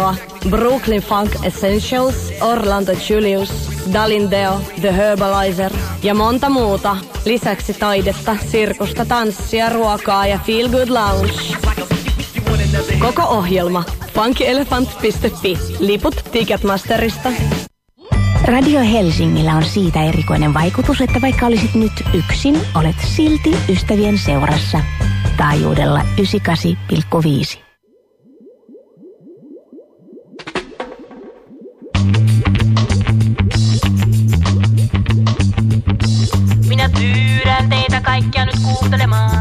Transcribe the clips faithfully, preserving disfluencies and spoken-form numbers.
Kekkoa, Brooklyn Funk Essentials, Orlando Julius, Dalin Deo, The Herbalizer ja monta muuta. Lisäksi taidetta, sirkusta, tanssia, ruokaa ja Feel Good Lounge. Koko ohjelma funkyelephant piste fi. Liput Ticketmasterista. Radio Helsingillä on siitä erikoinen vaikutus, että vaikka olisit nyt yksin, olet silti ystävien seurassa. Taajuudella yhdeksänkymmentäkahdeksan pilkku viisi. Minä pyydän teitä kaikkia nyt kuuntelemaan,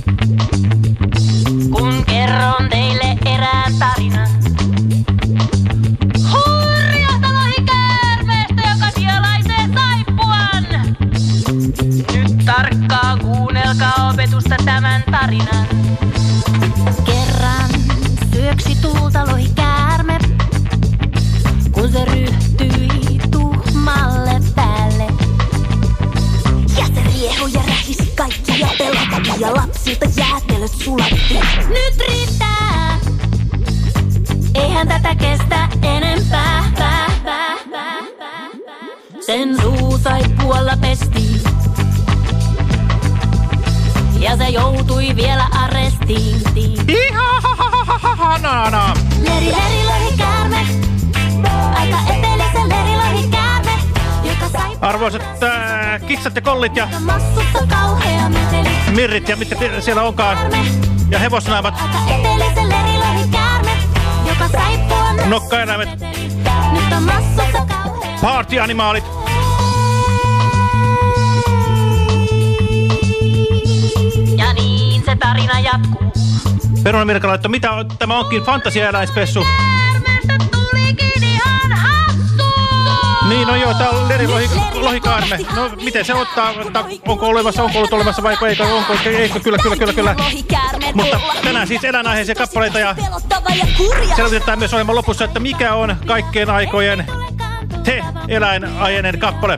kun kerron teille erään tarinan. Hurjasta lohikäärmeestä, joka sielaisee saippuan. Nyt tarkkaan kuunnelkaa opetusta tämän tarinan. Kerran syöksi tulta lohikäärme, kun se ryhtyi tuhmalle päälle. Ja se riehu ja rähisi kaikkia pelata ja lapsilta jäätelöt sulatti. Nyt riittää, eihän tätä kestä enempää. Sen suu saippualla pestiin ja se joutui vielä arestiin. Ihanaa! Leri, leri, lohikäärme, aika eteellisen leri, lohikäärme, joka sai... Arvoisat äh, kissat ja kollit ja massussa kauhea meteli. mirrit ja mitkä siellä onkaan. Ja hevosnaamat. Aika eteellisen leri, lohikäärme, joka saippua massussa Nokkaeläimet. Nyt on massussa kauhea. Party-animaalit. Ja niin se tarina jatkuu. Peruna Mirka laittoi, mitä on, tämä onkin fantasiaeläispessu. Käärmeestä tulikin ihan hassu. Niin, no joo, tää on leri lohi, lohikaarme. No, miten se ottaa, onko olemassa, onko ollut olemassa vai eikö, onko, eikö, kyllä, kyllä, kyllä, kyllä. Mutta tänään siis eläinaiheisia kappaleita ja selvitetään myös ohjelman lopussa, että mikä on kaikkien aikojen se eläinaiheinen kappale.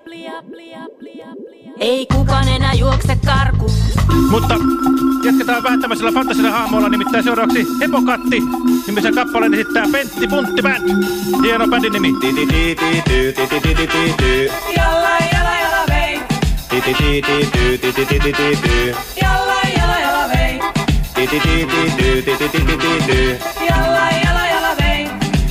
Ei kukaan enää juokse karkuun. Mutta jatketaan vähän tämmöisellä fantasilla haamoilla, nimittäin seuraavaksi Hepokatti nimisen kappaleen esittää Pentti Puntti Band. Hieno bändin nimi. Jalla jalla jalla vei. Jalla jalla jalla vei. Jalla jalla jalla vei.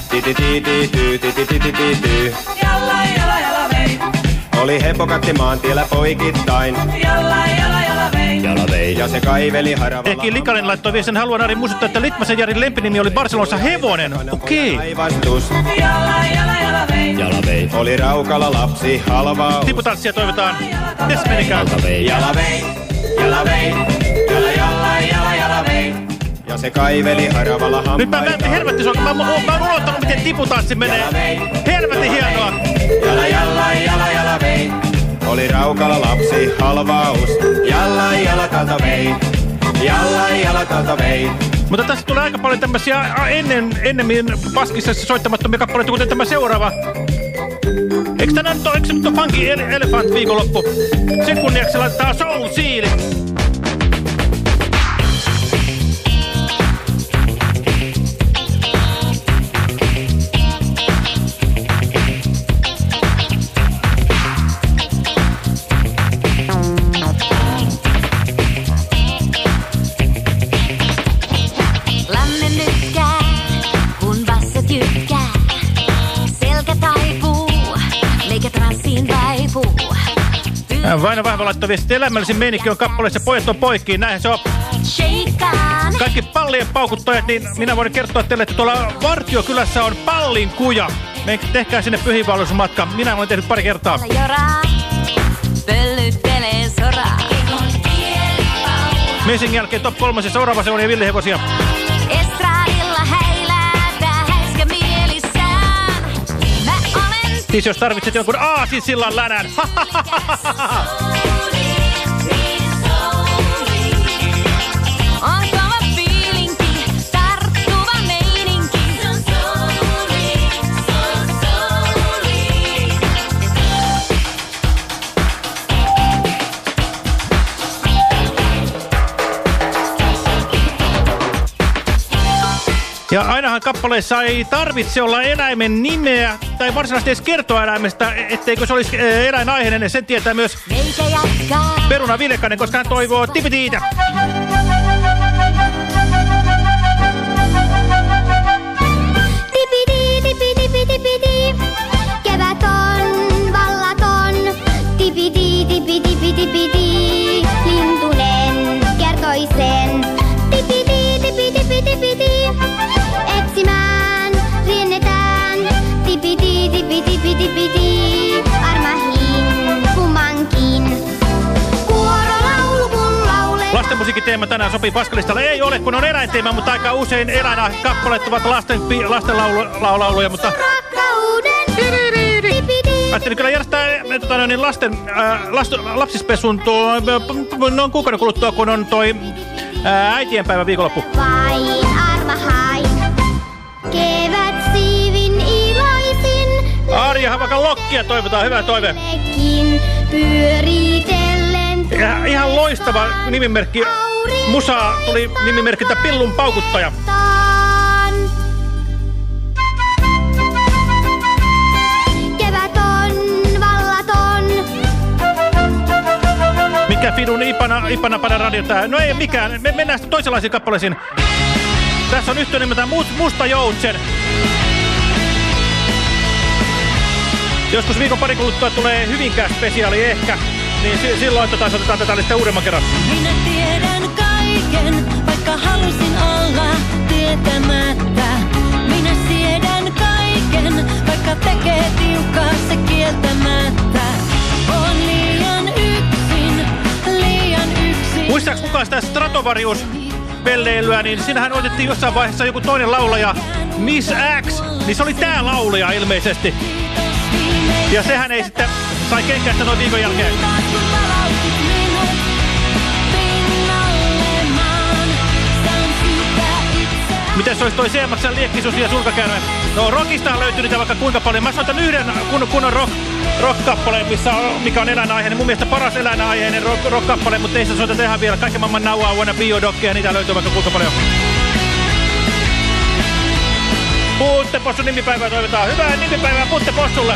Jalla jalla jalla vei. Oli Hepokatti maantiellä poikittain. Jalla jalla jalla vei. Jala vei. Ja se kaiveli haravalla. Ehki Likanen laittoi viestin, haluan Ari muistuttaa, että Litmasen Jarin lempinimi oli Barcelonassa Hevonen. Okei. Okay. Jalla jalla jalla vei. Jala vei. Oli Raukalla lapsi halvaus. Tiputanssia toivotaan. Tes menikään. Jala vei. Jala vei. Jala vei. Jala jalla jala jala vei. Ja se kaiveli haravalla hampaitaan. Nyt mä, mä helvetti soikin. Mä, mä, mä oon unohtanut, miten tiputanssi menee. Helvetti hienoa. Jala jalla jala jala vei. Oli Raukalla lapsi halvaus. Jalla jalakalta vei. Jalla jalakalta vei. Mutta tässä tulee aika paljon tämmösiä ennen, ennemmin paskissa soittamattomia kappaleita, kuten tämä seuraava. Eikö tänään nyt ole, eikö se nyt ole Funky Elephant viikonloppu? Sen kunniaksi laittaa Soul Seal. Vaino Vahva laittoi viesti, elämällisin meininki on kappaleessa Pojat on poikkiin, näinhän se on. Kaikki pallien paukuttajat, niin minä voin kertoa teille, että tuolla Vartiokylässä on pallinkuja. Tehkää sinne pyhiinvaellusmatka. Minä olen tehnyt pari kertaa. Messingin jälkeen top kolmas ja seuraava seuraa villihevosia. Siis jos tarvitset jonkun aasinsillan länän. Ja ainahan kappaleissa ei tarvitse olla eläimen nimeä tai varsinaisesti edes kertoa eläimestä, etteikö se olisi eläinaiheinen. Sen tietää myös Peruna Vilkanen, koska hän toivoo tipitiitä. Tipidi, tipidi, tipidi, kevät on vallaton. Tipidi, tipidi, tipidi, lintunen kertoi sen. Tipidi, tipidi, tipidi, etsimään riennetään. Tipidi, tipidi, tipidi, armahin kummankin. Kuorolaulu kun laulee. Lastenmusiikkiteema tänään sopii Paskalistalle. Ei ole, kun on eläinteema, mutta aika usein eläinkappaleet ovat lasten, lastenlauluja, mutta... Ajattelin kyllä järjestää tota, niin lasten, äh, last, lapsispesun tuo, noin kuukauden kuluttua, kun on toi äh, äitienpäivä viikonloppu. Vain arva hain, kevät siivin iloisin. Arja Havakan Lokkia toivotaan, hyvä toive. Pyöritellen. Ja ihan loistava nimimerkki. Musa tuli nimimerkiltä Pillun paukuttaja. Mikä Fidun Ipana, Ipana Pana radio tää? No ei mikään, me mennään sitten toisenlaisiin kappaleisiin. Tässä on yhtiö nimeltään Musta Joutsen. Joskus viikon pari kuluttua tulee Hyvinkään spesiaali ehkä, niin si silloin tota otetaan tätä sitten uudemman kerran. Minä tiedän kaiken, vaikka halusin olla tietämättä. Minä siedän kaiken, vaikka tekee tiukkaa se kieltämättä. On liian yksin, liian yksin. Muistaaks kukaan sitä Stratovarius-pelleilyä, niin siinähän otettiin jossain vaiheessa joku toinen laulaja, Miss X, niin se oli tää laulaja ilmeisesti. Ja sehän ei sitten sai kenkästä noin viikon jälkeen. Miten se olisi toi C M X:n liekkisusi ja sulkakäärme? No rockistahan löytyy niitä vaikka kuinka paljon. Mä soitan yhden kun, kunnon rock, rock-kappaleen, missä on, mikä on eläinaiheinen. Mun mielestä paras eläinaiheinen rock, rock-kappale, mutta ei se soiteta ihan vielä. Kaiken maailman Now I Wanna Be Your Dog, ja niitä löytyy vaikka kuinka paljon. Puttepossun nimipäivää toivotaan. Hyvää nimipäivää Puttepossulle.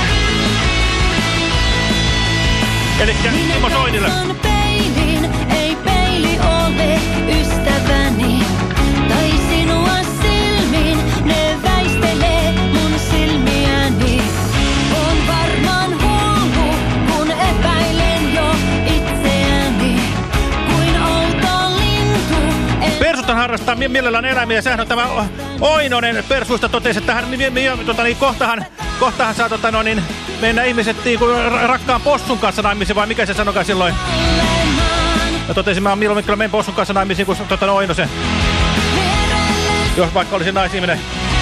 Elikkä Timo Soinille. Peilin, ei peili ole ystäväni. Tai sinua silmin, ne väistelee mun silmiäni. On varmaan hullu, kun epäilen jo itseäni. Kuin outo lintu. Persuthan harrastaa mielellään eläimiä. Sehän on tämä Oinonen Persuista totesi, että hän tota, niin, kohtahan, kohtahan saa tota, no, niin, mennä ihmiset niin kuin rakkaan possun kanssa naimisiin, vai mikä se sanokaan silloin? Ja totesin, mä milloin kyllä menen possun kanssa naimisiin kuin tota, no, Oinosen. Jos vaikka olisi naisihminen.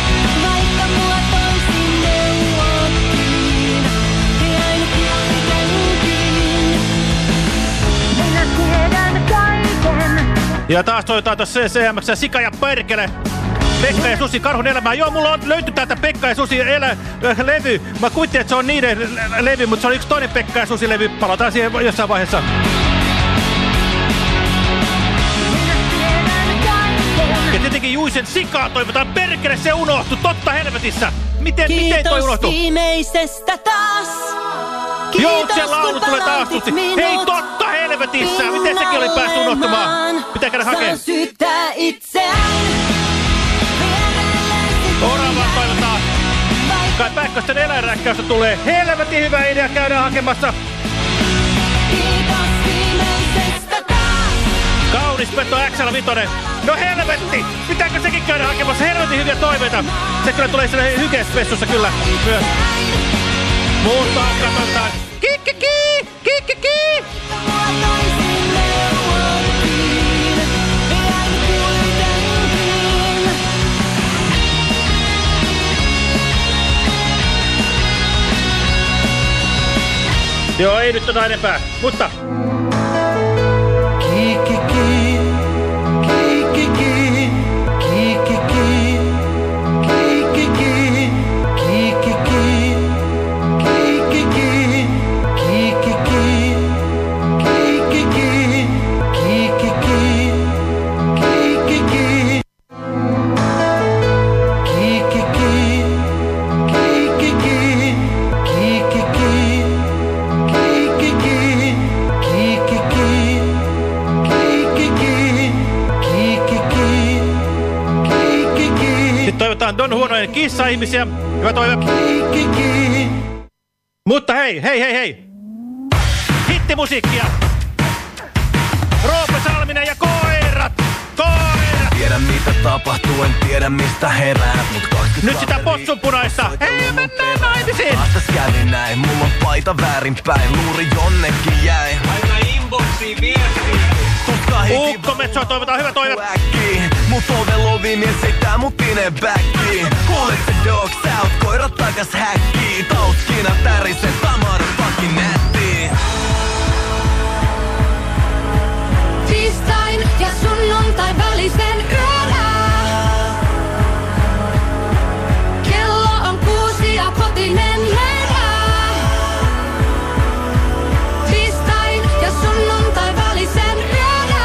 Ja taas toivotaan tuossa C M X Sika ja Perkele. Pekka ja Susi Karhun elämää. Joo, mulla on löyty täältä Pekka ja Susi elä, äh, levy. Mä kuvittelin, että se on niiden levy, mutta se on yksi toinen Pekka ja Susi levy. Palataan siihen jossain vaiheessa. Ja tietenkin Juisen Sikaa toivotaan. Perkele, se unohtu. Totta helvetissä. Miten, miten toi unohtu? Kiitos viimeisestä taas. Joutsen laulu tulee taas tutsi. Hei, totta helvetissä. Miten sekin oli päässyt unohtumaan? Pitää käydä hakemaan. Saan syyttää itseään. Oravaan toivotaan. Kai Päikkösten eläinräkkäystä tulee. Helvetin hyvä idea, käydään hakemassa. Kiitos viimeisestä taas. Kaunis Petto X L viisi. No helvetti! Pitääkö sekin käydä hakemassa? Helvetin hyviä toiveita. Se kyllä tulee siellä hykespessussa kyllä myös. Muusta katsotaan. Kikkiki! Kikkiki! Joo, ei nyt tota enempää, mutta... Kikiki, kikiki, kikiki, kikiki, kikiki, kikiki, kikiki, kikiki, kikiki, kikiki. Don huonojen kissa-ihmisiä. Hyvä toive. Kiki. Mutta hei, hei, hei, hei. Hittimusiikkia. Roope Salminen ja koirat. Koirat. Tiedä mitä tapahtuu, en tiedä mistä herää. Nyt sitä potsunpunaista. Hei, mennään naimisiin. Vastas kävi näin, mulla on paita väärinpäin. Luuri jonnekin jäi. Aina inboxiin viestiin. Ukko Metsoa toivotaan, hyvä toive. Mut oven lovi mies seittää mut pine backiin. Kuulet se dogs out, koirat takas häkkiin. Tauskina tärisee, tamar fucking nättiin. Tiistain ja sunnuntai välisen yönä. Kello on kuusi ja kotinen herää. Tiistain ja sunnuntai välisen yönä.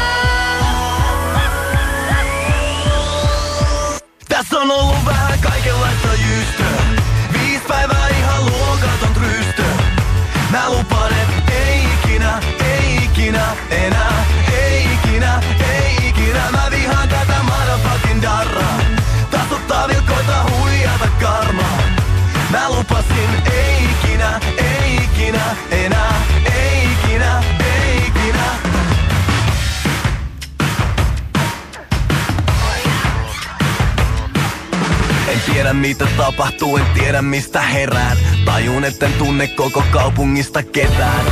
Tässä on ollut vähän kaikenlaista jystöä. Viis päivää ihan luokaton rystö. Mä lupaan, et ei ikinä, ei ikinä enää. Ei ikinä, ei ikinä. Mä vihaan tätä motherfucking darraa. Tasottaa vilkoita huijata karmaa. Mä lupasin, ei ikinä, ei ikinä enää. Ei ikinä, ei ikinä. En tiedä mitä tapahtuu, en tiedä mistä herään. Tajun etten tunne koko kaupungista ketään.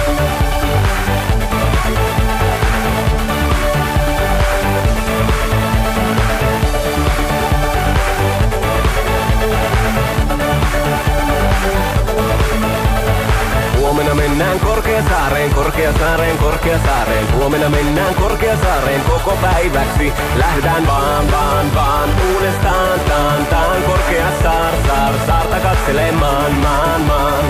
Huomenna mennään Korkeasaareen, Korkeasaareen, Korkeasaareen. Huomenna mennään Korkeasaareen koko päiväksi. Lähdetään vaan, vaan, vaan uudestaan, taan, taan. Korkeasaar, saar, saarta katselemaan, maan, maan.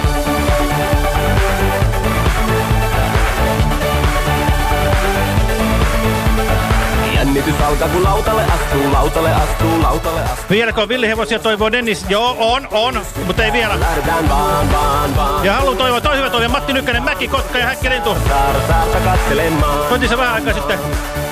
Jännitys alkaa kun lautalle astuu, lautalle astuu, lautalle astuu. Vieläkö villihevosia toivoo Dennis? Joo, on, on, mutta ei vielä. Lähdetään vaan, vaan, vaan. Ja haluan toivoa, toi hyvä toive, Matti Nykkänen, Mäki, Kotka ja Häkkilintu. Saar, saarta katselemaan. Soitin se vähän aikaa sitten.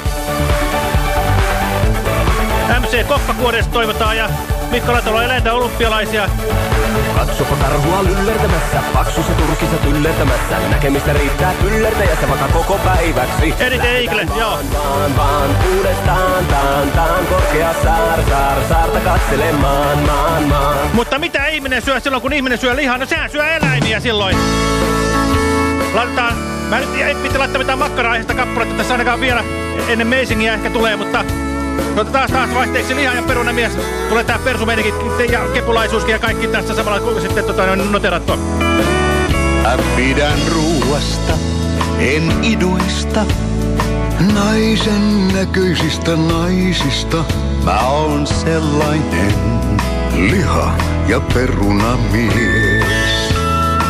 M C Koppakuodesta toivotaan ja Mikko Latalo eläintä olympialaisia. Katsoko karhua lyllertämässä, paksussa turkissa tyllertämässä. Näkemistä riittää tyllertäjässä vaikka koko päiväksi. Eniten Eagle, joo. Vaan, vaan, uudestaan, taan, taan, korkea saar, saar, saarta katselemaan, maan, maan. Mutta mitä ihminen syö silloin, kun ihminen syö lihaa? No sehän syö eläimiä silloin. Laitetaan, mä nyt en pitää laittaa mitään makkara-aiheista kappaletta tässä ainakaan vielä ennen meisingiä ehkä tulee, mutta taas taas vaihteeksi liha ja perunamies. Tulee tää persumeininkin ja kepulaisuuskin ja kaikki tässä samalla kuin sitten tota, noterattua. Mä pidän ruuasta, en iduista. Naisen näköisistä naisista. Mä oon sellainen liha- ja perunamies.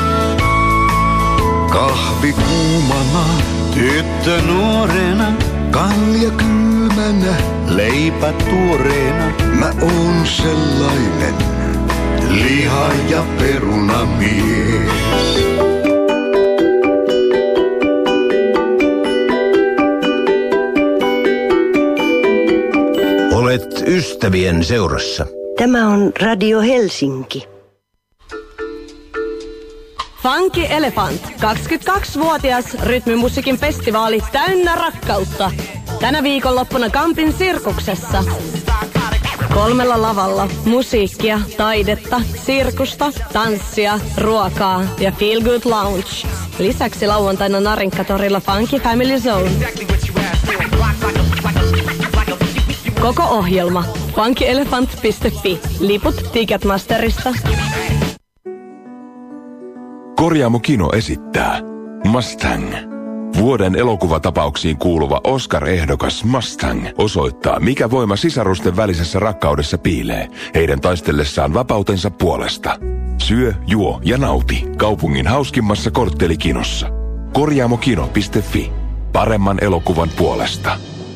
Kahvi kuumana, tyttö nuorena. Kalja kylmänä, leipä tuoreena. Mä oon sellainen liha- ja perunamies. Olet ystävien seurassa. Tämä on Radio Helsinki. Funky Elephant, kaksikymmentäkaksivuotias rytmimusiikin festivaali täynnä rakkautta. Tänä viikonloppuna Kampin sirkuksessa. Kolmella lavalla musiikkia, taidetta, sirkusta, tanssia, ruokaa ja Feel Good Lounge. Lisäksi lauantaina Narinkkatorilla Funky Family Zone. Koko ohjelma funky elephant piste fi. Liput Ticketmasterista. Korjaamo Kino esittää Mustang. Vuoden elokuvatapauksiin kuuluva Oscar-ehdokas Mustang osoittaa, mikä voima sisarusten välisessä rakkaudessa piilee, heidän taistellessaan vapautensa puolesta. Syö, juo ja nauti kaupungin hauskimmassa korttelikinossa. korjaamo kino piste fi. Paremman elokuvan puolesta.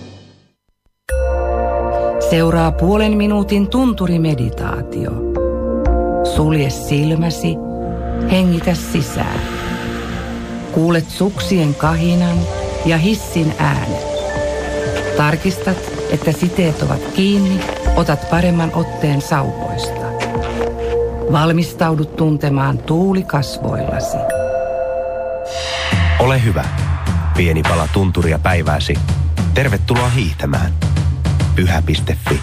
Seuraa puolen minuutin tunturimeditaatio. Sulje silmäsi, hengitä sisään. Kuulet suksien kahinan ja hissin äänet. Tarkistat, että siteet ovat kiinni Otat paremman otteen sauvoista. Valmistaudut tuntemaan tuuli kasvoillasi. Ole hyvä. Pieni pala tunturia päivääsi. Tervetuloa hiihtämään. Pyhä piste fi.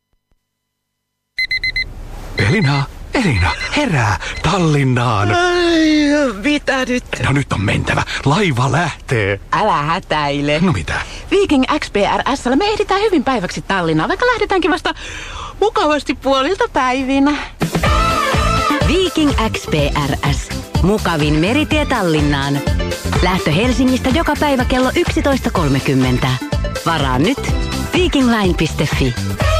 Elina, Elina, herää Tallinnaan. Ai, mitä nyt? No nyt on mentävä. Laiva lähtee. Älä hätäile. No mitä? Viking X P R S:llä me ehditään hyvin päiväksi Tallinnaan, vaikka lähdetäänkin vasta mukavasti puolilta päivinä. Viking X P R S. Mukavin meritie Tallinnaan. Lähtö Helsingistä joka päivä kello yksitoista kolmekymmentä. Varaa nyt vikingline piste fi.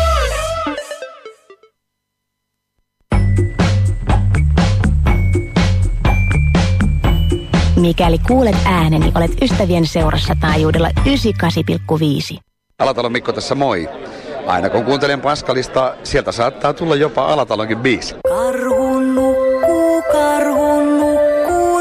Mikäli kuulet ääneni, olet ystävien seurassa taajuudella yhdeksänkymmentäkahdeksan pilkku viisi. Alatalon Mikko tässä moi. Aina kun kuuntelen Paskalista, sieltä saattaa tulla jopa Alatalonkin biisi. Karhu nukkuu, karhu nukkuu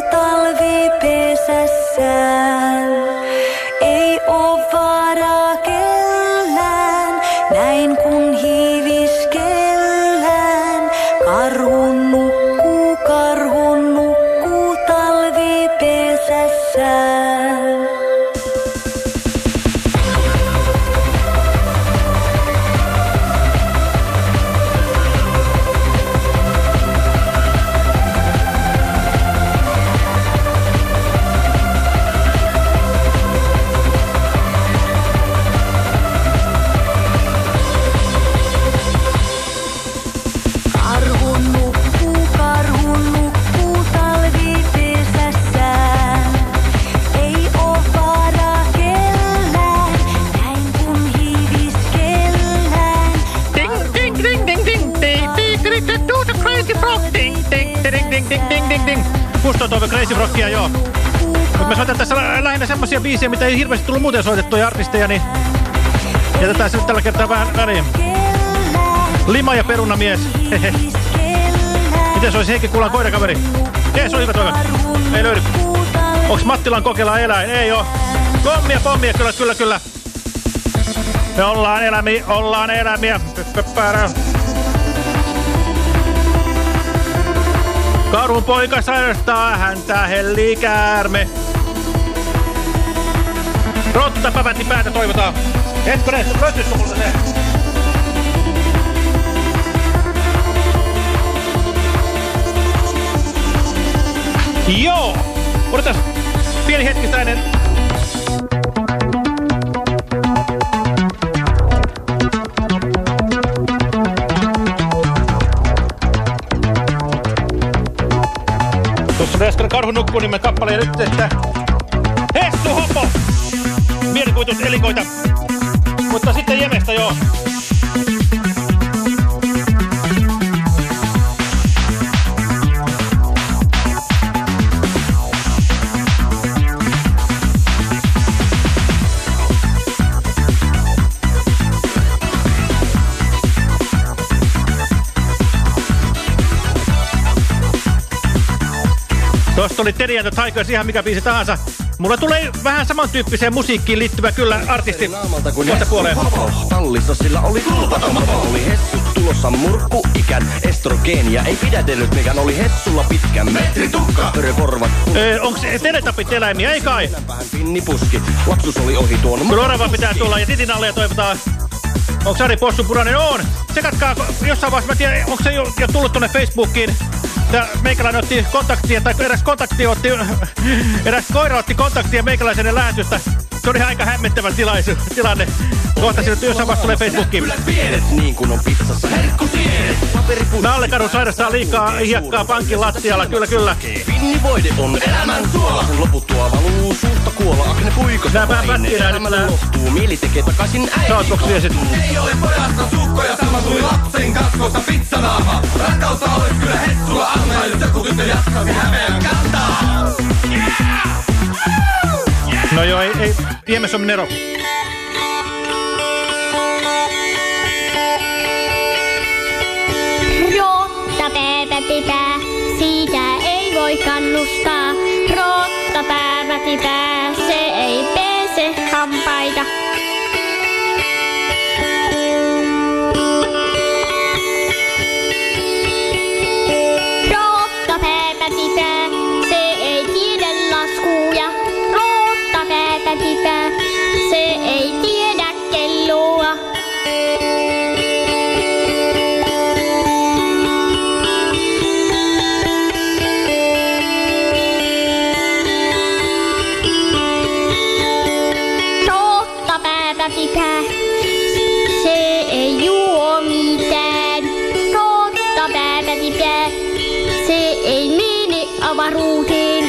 talvipesässään. Ei oo varaa kellään, näin kun hiiviskellään. Karhu nukkuu, karhu nukkuu talvipesässään. Kusto toive Crazy Frockia, joo. Mut me soitan tässä lähinnä semmosia biisejä, mitä ei hirveästi tullut muuten soitettuja artisteja, niin jätetään se nyt tällä kertaa vähän väliin. Lima ja perunamies. Hehe. Miten se olisi Heikki Kuulan koirakaveri? Ei, se on hyvä toive. Ei löydy. Onks Mattilan kokeilla eläin? Ei oo. Kommia, pommia, kyllä, kyllä, kyllä. Me ollaan elämiä, ollaan elämiä. Pöppärä. Karhun poika sairastaa häntä hellikäärme. Rotta päpätti päätä toivotaan. Hetkonen, löytyisikö multa se? Joo! Odotas pieni hetkistä ennen. Tuossa äsken Karhu nukkuu nimen kappaleen nyt, että Hessu Hopo! Mielikuvitus-elikoita. Mutta sitten Jemestä joo. Tuosta oli Teddy and the Tigers, ihan mikä biisi tahansa. Mulla tulee vähän samantyyppiseen musiikkiin liittyvä kyllä artisti tuosta puoleen. Tallissa sillä oli tulpaton mapo. Oli Hessut tulossa murkku ikän. Estrogeenia ei pidätellyt mikään. Oli Hessulla pitkän metri tukka. Pöre korvat. Öö, onks teletapit eläimiä? Ei kai. Vähän pinnipuski. Lapsus oli ohi tuon. Kyllä orava pitää tulla ja titin alle ja toivotaan. Onks Ari Possupurainen? On. Tsekatkaa jossain vaiheessa. Mä tiedän, onko se jo, jo tullut tonne Facebookiin. Ja meikäläinen otti kontaktia, tai eräs kontakti otti, eräs koira otti kontaktia meikäläisen lähetystä. Se oli aika hämmentävä tilaisu, tilanne. Kohta sinne jossain vasta tulee Facebookiin. Niin kuin on pizzassa herkkutiedet. Nallekadun sairastaa liikaa hiekkaa pankin lattialla, kyllä kyllä. Finnivoide on elämän suola. Sen loputtua valuu suusta kuola. Akne puikosta nää vähän pätkinää nyt nää. Lohtuu, mieli tekee takaisin äiti. Saatboksiesit. Ei ole pojasta sukkoja, sama tuli lapsen kasvosta pizzanaama. Rakkausta olis kyllä Hessulla anna, jos joku tyttö jatkasi Hämeen kantaa. No joo, ei, ei. Jemes on Nero. Rotta päätä pää, siitä ei voi kannustaa. Rotta päätä pää, se ei pese hampaita. tipää, se ei mene avaruuteen.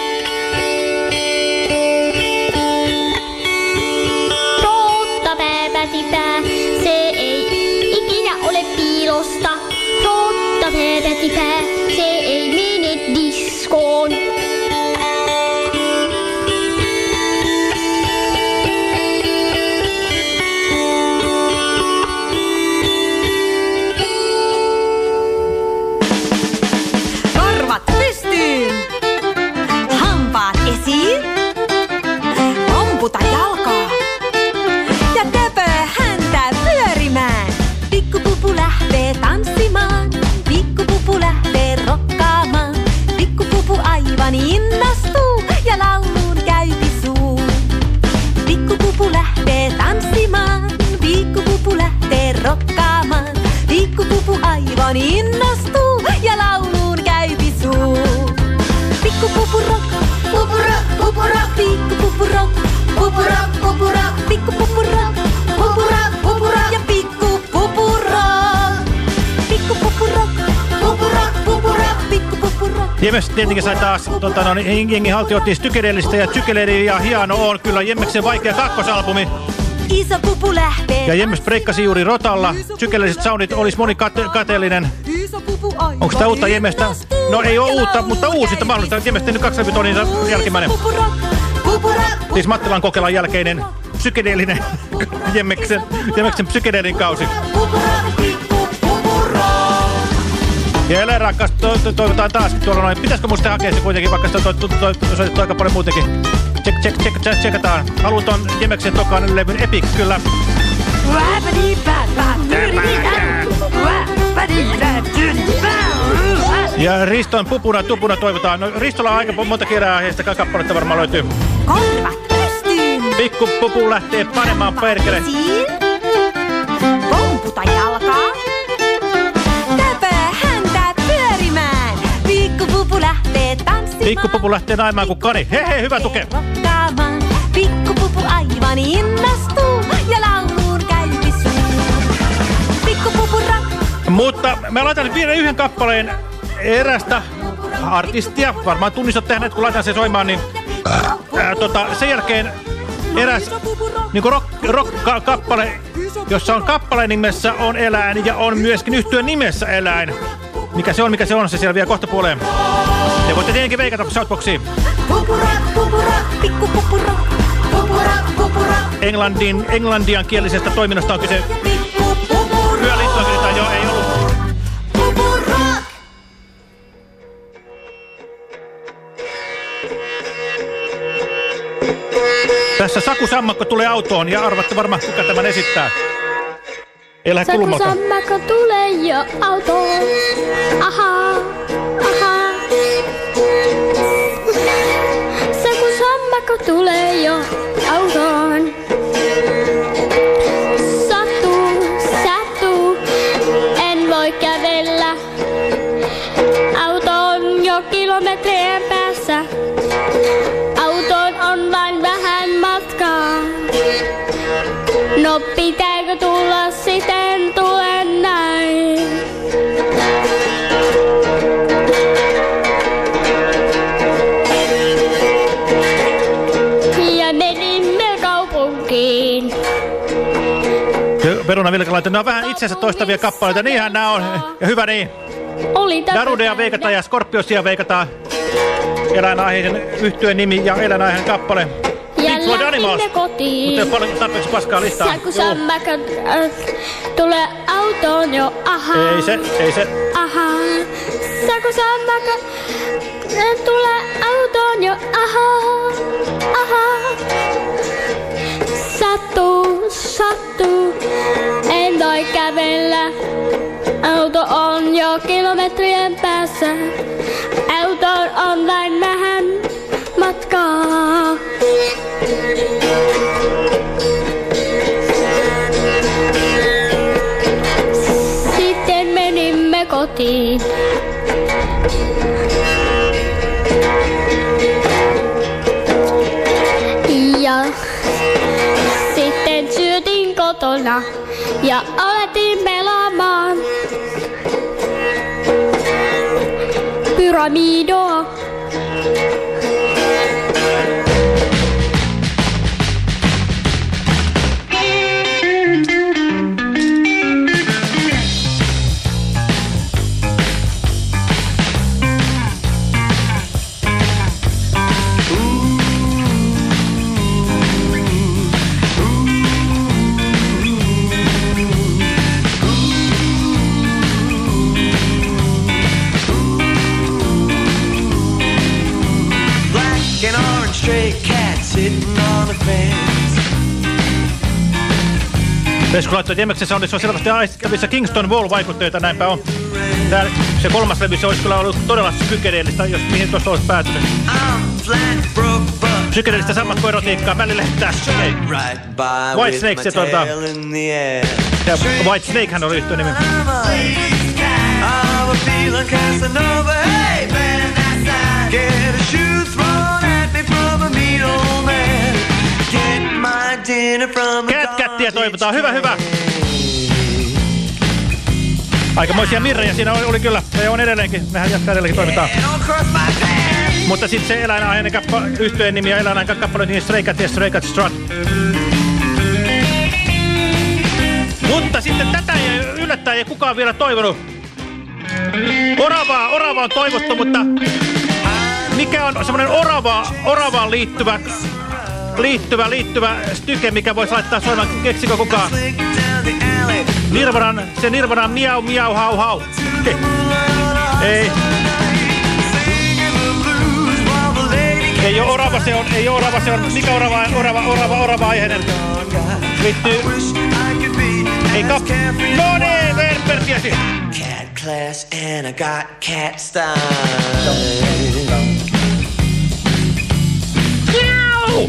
Rottapääpä tipää, se ei ikinä ole piilosta. Rottapääpä tipää, se ei mene diskoon. Esiin, omputa jalkaa ja töpöä häntä pyörimään. Pikkupupu lähtee tanssimaan, pikkupupu lähtee rokkaamaan. Pikkupupu aivan innostuu ja lauluun käypi suu. Pikkupupu lähtee tanssimaan, pikkupupu lähtee rokkaamaan. Pikkupupu aivan innostuu ja lauluun käypi suu. Pikkupupu rock. Pupu rock, pupu rock, pikku pupu rock, pupu rock, pupu rock, pikku pupu rock, pupu rock, pupu rock ja pikku pupu rock, pikku pupu rock, pupu rock, pupu rock, pikku pupu rock. Jemes tietenkin sai taas tota, no, jengin haltioitiin Stykedeellistä ja Tsykeledi ja hieno on kyllä Jemmeksen vaikea kakkosalbumi. Iso pupu lähtee. Ja Jemmes breikkasi juuri Rotalla. Tsykelelliset soundit olisi moni kate kateellinen. Onko tää uutta Jemestä? No ei oo uutta, mutta uusista mahdollista. Jemes tehnyt kaksi levytonin jälkimmäinen. Siis Mattilan kokeilan jälkeinen psykedeellinen Jemmeksen, Jemmeksen psykedeellinen kausi. Ja Ele rakkaas, to, to, toivotaan taas tuolla noin. Pitäisikö musta hakea se kuitenkin, vaikka sitä on soitettu aika paljon muutenkin. Check, check, check, check, checkataan. Haluut on Jemmeksen tokaan levyn Epic, kyllä. Ja Riston pupuna tupuna toivotaan. No, Ristolla on aika monta kerää heistä kappaletta varmaan löytyy. Korvat pystyyn. Pikku pupu lähtee panemaan perkele. Pomputa jalkaa. Töpöä häntä pyörimään. Pikku pupu lähtee tanssimaan. Pikku pupu lähtee naimaan kuin kani. He he, hyvä tuke. Pikku pupu aivan innostuu ja lauluun käypi suu. Pikku pupu rock. Mutta mä laitan vielä yhden kappaleen erästä artistia. Varmaan tunnistat hänet, kun laitan sen soimaan, niin ää, tota, sen jälkeen eräs niin rock-kappale, rock jossa on kappaleen nimessä on eläin ja on myöskin yhtyön nimessä eläin. Mikä se on, mikä se on, se siellä vielä kohta puoleen. Te voitte tietenkin veikata Shoutboxiin. Englannin, englandian kielisestä toiminnasta on kyse. Yöliittoakin tai jo ei ollut. Tässä Saku Sammakko tulee autoon ja arvatte varmaan kuka tämän esittää. Ei lähde kulmalta. Saku Sammakko tulee jo autoon. Ahaa, ahaa. Saku Sammakko tulee jo autoon. Sattuu, sattuu, en voi kävellä. Auto on jo kilometrien päässä. Autoon on vain vähän matkaa. No pitääkö tulla siten, tuen näin. Ja menimme kaupunkiin. Peruna Vilka laittaa, nämä on vähän itsensä toistavia kappaleita, niinhän nämä on. Ja hyvä niin. Darudea veikataan ja Scorpiosia veikataan. Eläinaiheisen yhtyön nimi ja eläinaiheen kappale. Pink Floyd Animals. Kotiin. Mutta ei ole paljon tarpeeksi paskaa listaa. Saku Sammakko äh, tulee autoon jo, ahaa. Ei se, ei se. Ahaa. Saku Sammakko äh, tulee autoon jo, ahaa. Ahaa. Sattuu, sattuu, en voi kävellä. Auto on jo kilometrien päässä. Autoon on vain vähän matkaa. Sitten menimme kotiin. Ja sitten syötiin kotona ja alettiin pelaamaan. pyramido. Vesku laittoi, että Jemeksessä Soundissa on selvästi aistittavissa Kingston Wall-vaikutteita, näinpä on. Tää, se kolmas levy, se olisi kyllä ollut todella psykedeellistä, jos mihin tuosta olisi päätynyt. Psykedeellistä sammakkoerotiikkaa, välillä lähettää. White Snake se tuota. Ja White Snake hän oli yhtiön nimi. Cat-Cattia toivotaan. Hyvä, hyvä. Aikamoisia mirrejä siinä oli, oli kyllä. Ja on edelleenkin. Mehän jatkaa edelleenkin toimitaan. Mutta sitten se eläinaiheinen yhtyeen nimi ja eläinainen kappale niin Stray Cat ja Stray Cat Strut. Mutta sitten tätä ei yllättäen ei kukaan vielä toivonut. Oravaa, orava on toivottu, mutta mikä on semmoinen orava, oravaan liittyvä liittyvä, liittyvä styke, mikä voisi laittaa soimaan, keksikö kukaan? Nirvanan, se Nirvanan miau, miau, hau, hau. Ei. Ei. Ei oo orava, se on, ei oo orava, se on, mikä orava, orava, orava, orava aiheinen. Liittyy. Ei kap. No niin, Verper tiesi. Cat class and I got cat style. Miau!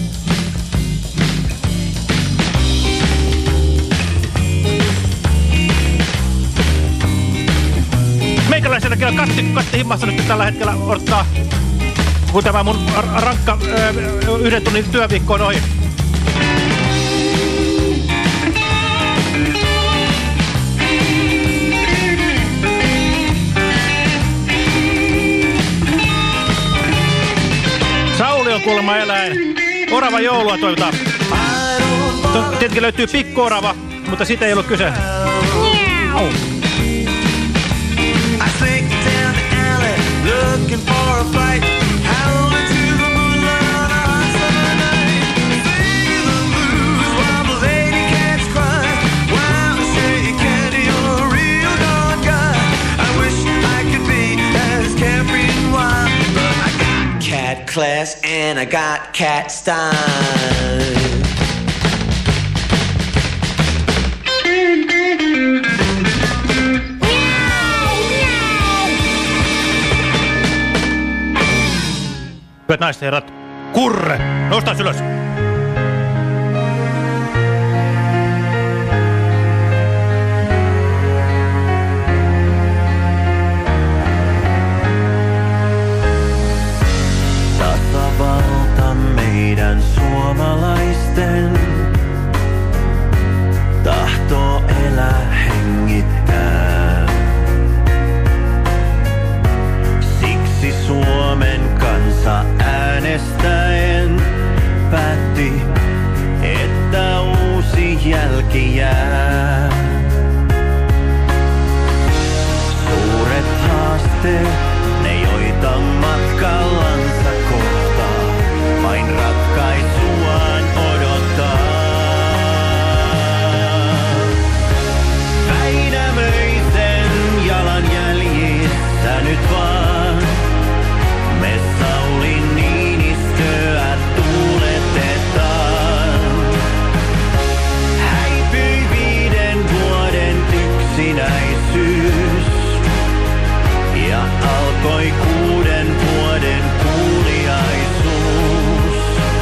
Meikäläisellä kyllä katti, katti himmassa nyt tällä hetkellä odottaa, kun tämä mun rankka öö, yhden tunnin työviikko on ohi. Sauli on kuulemma eläin. Orava joulua toivotaan. Tietenkin löytyy pikku-orava, mutta siitä ei ollut kyse. Miau! Looking for a fight, howling to the moonlight on a hot summer night. See the blues while the lady cats cry. Wow, say Candy, you're a real darn guy. I wish I could be as carefree and wild, but I got cat class and I got cat style. Hyvät naiset ja herrat, Kurre, noustaan ylös. Tasavalta meidän suomalaisten tahtoo elää hengittää. Siksi Suomen kansa äänestäen päätti, että uusi jälki jää. Suuret haasteet, ne joita matkallansa kohtaa, vain ratkaisuaan odottaa. Väinämöisen jalanjäljissä nyt vaan me Sauli Niinistöä tuuletetaan. Häipyi viiden vuoden yksinäisyys ja alkoi kuuden vuoden kuuliaisuus.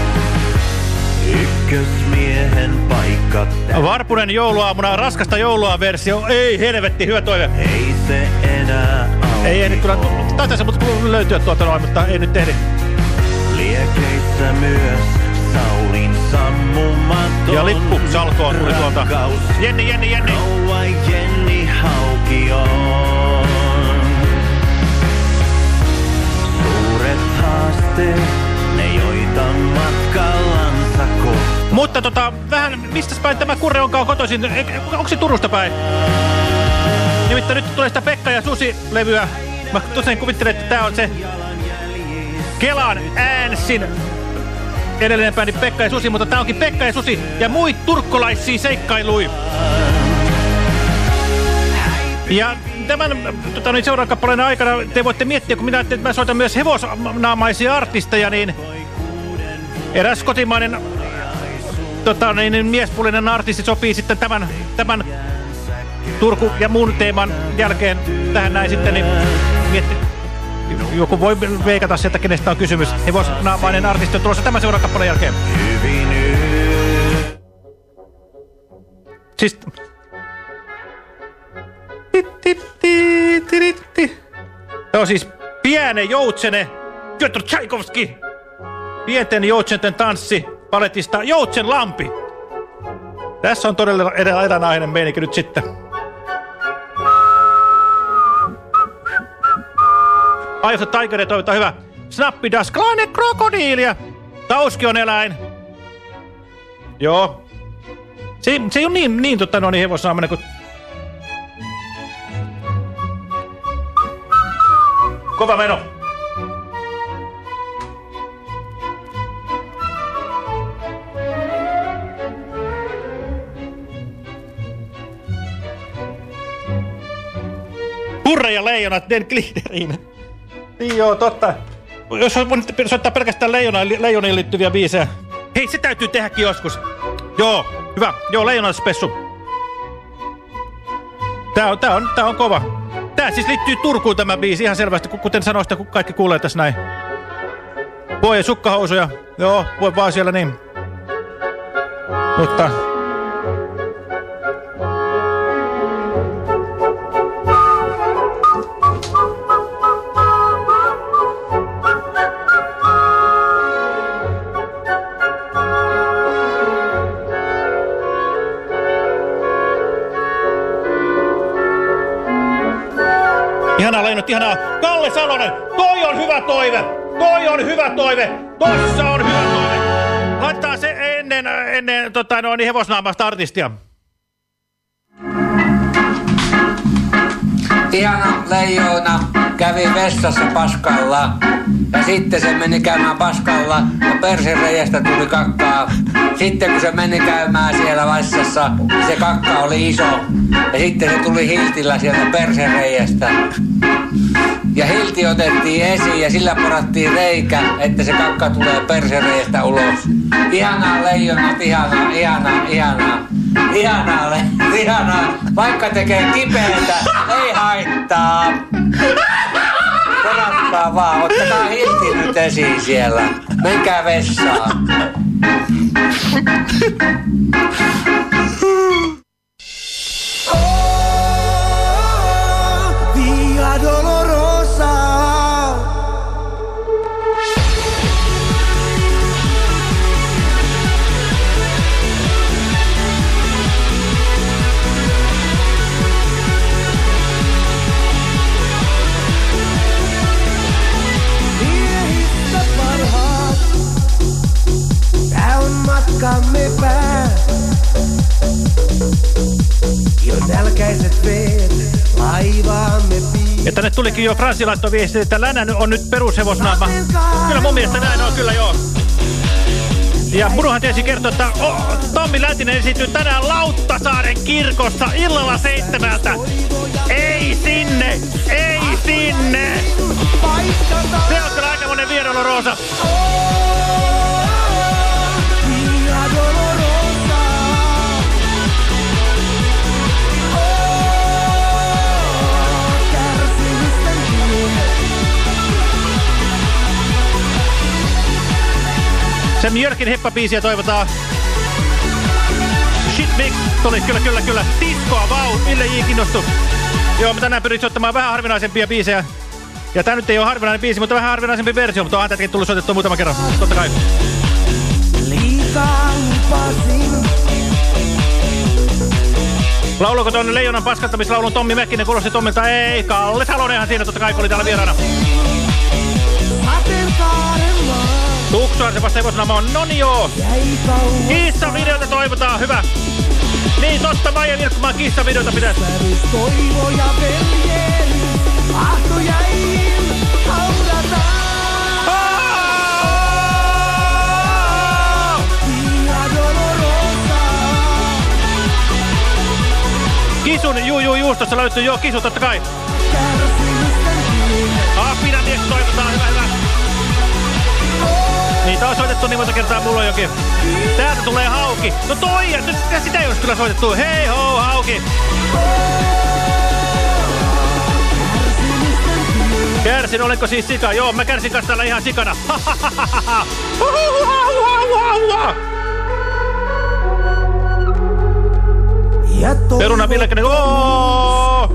Ykkösmiehen paikka. Varpunen jouluaamuna, raskasta joulua versio. Ei helvetti, hyvä toive. Ei se enää auki. Ei ehdi kyllä, taitaa se mutta löytyä tuolta noin, mutta ei nyt ehdi. Liekeissä myös Saulin sammumaton. Ja lippu salkoon tuli tuolta. Jenni, Jenni, Jenni. Rouva Jenni Hauki on. mutta tota, vähän, mistäs päin tämä Kurre onkaan kotoisin? Onko se Turusta päin? Nimittäin nyt tulee sitä Pekka ja Susi-levyä. Mä tosiaan kuvittelen, että tää on se Kelan Äänsin edellinen bändi Pekka ja Susi, mutta tää onkin Pekka ja Susi ja muit turkkulaisia seikkailui. Ja tämän tota, niin seuraavan kappaleen aikana te voitte miettiä, kun minä ajattelin, että mä soitan myös hevosnaamaisia artisteja, niin eräs kotimainen tota, niin, miespuolinen artisti sopii sitten tämän, tämän Turku ja muun teeman jälkeen tähän näin sitten, niin mietti, joku voi veikata sieltä, kenestä on kysymys. Hevosnaamainen artisti on tulossa tämän seuraavan kappaleen jälkeen. Siis... Joo, siis Pienen joutsene Piotr Tchaikovsky. Pienten joutsenten tanssi paletista Joutsen lampi. Tässä on todella eränainen meininki nyt sitten. Eye of the Tiger ja toivotaan hyvä. Snappidas, Kleine Krokodiilia. Tauski on eläin. Joo. Se, se ei ole niin, niin, totta, no niin hevosnaamainen kuin... Kova meno. Hurra ja leijonat, Den Gliederin. Niin joo, totta. Jos on voinut soittaa pelkästään leijoniin liittyviä biisejä. Hei, se täytyy tehdäkin joskus. Joo, hyvä. Joo, leijonat-spessu. Tää on, tää on, tää on kova. Tää siis liittyy Turkuun tämä biisi ihan selvästi, kuten sanoista, kun kaikki kuulee tässä näin. Voi sukkahousuja. Joo, voi vaan siellä niin. Mutta... Ihanaa Leinot, ihanaa. Kalle Salonen, toi on hyvä toive. Toi on hyvä toive. Tossa on hyvä toive. Laittaa se ennen, ennen tota, no, niin hevosnaamasta artistia. Ihana leijona kävi vessassa paskalla. Ja sitten se meni käymään paskalla ja persereiästä tuli kakkaa. Sitten kun se meni käymään siellä vessassa, niin se kakka oli iso. Ja sitten se tuli hiltillä sieltä persereiästä. Ja hilti otettiin esiin ja sillä porattiin reikä, että se kakka tulee persereiästä ulos. Ihanaa leijonat, ihanaa, ihanaa, ihanaa. Ihanaa, le ihanaa. Vaikka tekee kipeätä, ei haittaa. Poratkaa vaan, ottakaa hilti nyt esiin siellä. Menkää vessaan. Via Dolorosa. Miehistä parhaat, tää on matkamme pää. Jo nälkäiset veet laivaamme piirtää. Ja tänne tulikin jo Franssi laittoi viesti, että Länän on nyt perushevosnaama. Kyllä mun mielestä näin on, kyllä joo. Ja Muruhan tiesi kertoa, että oh, Tommi Läntinen esiintyy tänään Lauttasaaren kirkossa illalla seitsemältä. Ei sinne! Ei sinne! Se on kyllä aikamoinen vierailu, Roosa. Sen Jörkin heppabiisiä toivotaan. Shit Mix tuli, kyllä, kyllä, kyllä. Diskoa, vau, Ville J. kiinnostus. Joo, mä tänään pyrin soittamaan vähän harvinaisempia biisejä. Ja tää nyt ei ole harvinainen biisi, mutta vähän harvinaisempi versio. Mutta onhan tätäkin tullut soitettua muutaman kerran, totta kai. Liikaa lupasin. Lauluuko tuonne Leijonan paskattamislaulun Tommi Mäkkinen? Kuulosti Tommilta. Ei, Kalle Salonenhan siinä totta kai, kun oli täällä vieraana. Sateenkaaren maa. Tuksuhan se vasta hevosnama on. Noni joo. Kissavideota toivotaan. Hyvä. Niin totta, Maija Virkkumaan kissavideota pitäisi. Toivo ja veljeli, ahto jäihin haudataan. Kisun juu juu juustossa löytyy joo kisu totta kai. Apina mies toivotaan, hyvä hyvä. Niitä on soitettu niin monta kertaa, mulla on jokin. Täältä tulee hauki. No toi, sitä ei olisi kyllä soitettu. Hei ho, hauki. Kärsin, olenko siis sika? Joo, mä kärsin kanssa täällä ihan sikana. Peruna Vilkänen, ooo!